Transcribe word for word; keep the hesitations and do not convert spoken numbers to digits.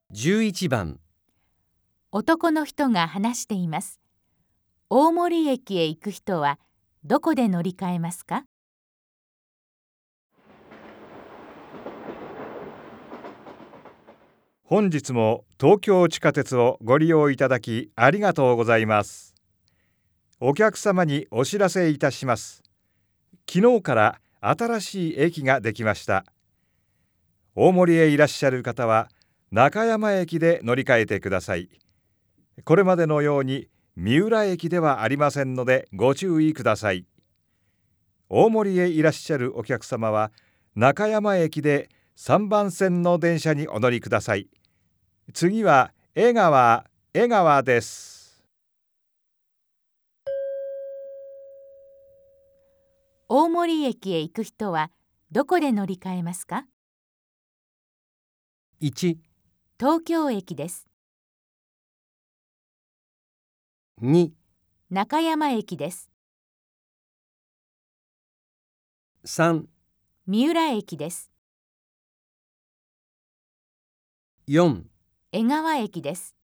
じゅういちばん男の人が話しています。大森駅へ行く人はどこで乗り換えますか？ 本日も東京地下鉄をご利用いただきありがとうございます。お客様にお知らせいたします。昨日から新しい駅ができました。大森へいらっしゃる方は中山駅で乗り換えてください。これまでのように三浦駅ではありませんのでご注意ください。大森へいらっしゃるお客様は中山駅でさんばん線の電車にお乗りください。次は江川、江川です。 大森駅へ行く人はどこで乗り換えますか？ いち、 東京駅です。 に、 中山駅です。 さん、 三浦駅です。 よん、 江川駅です。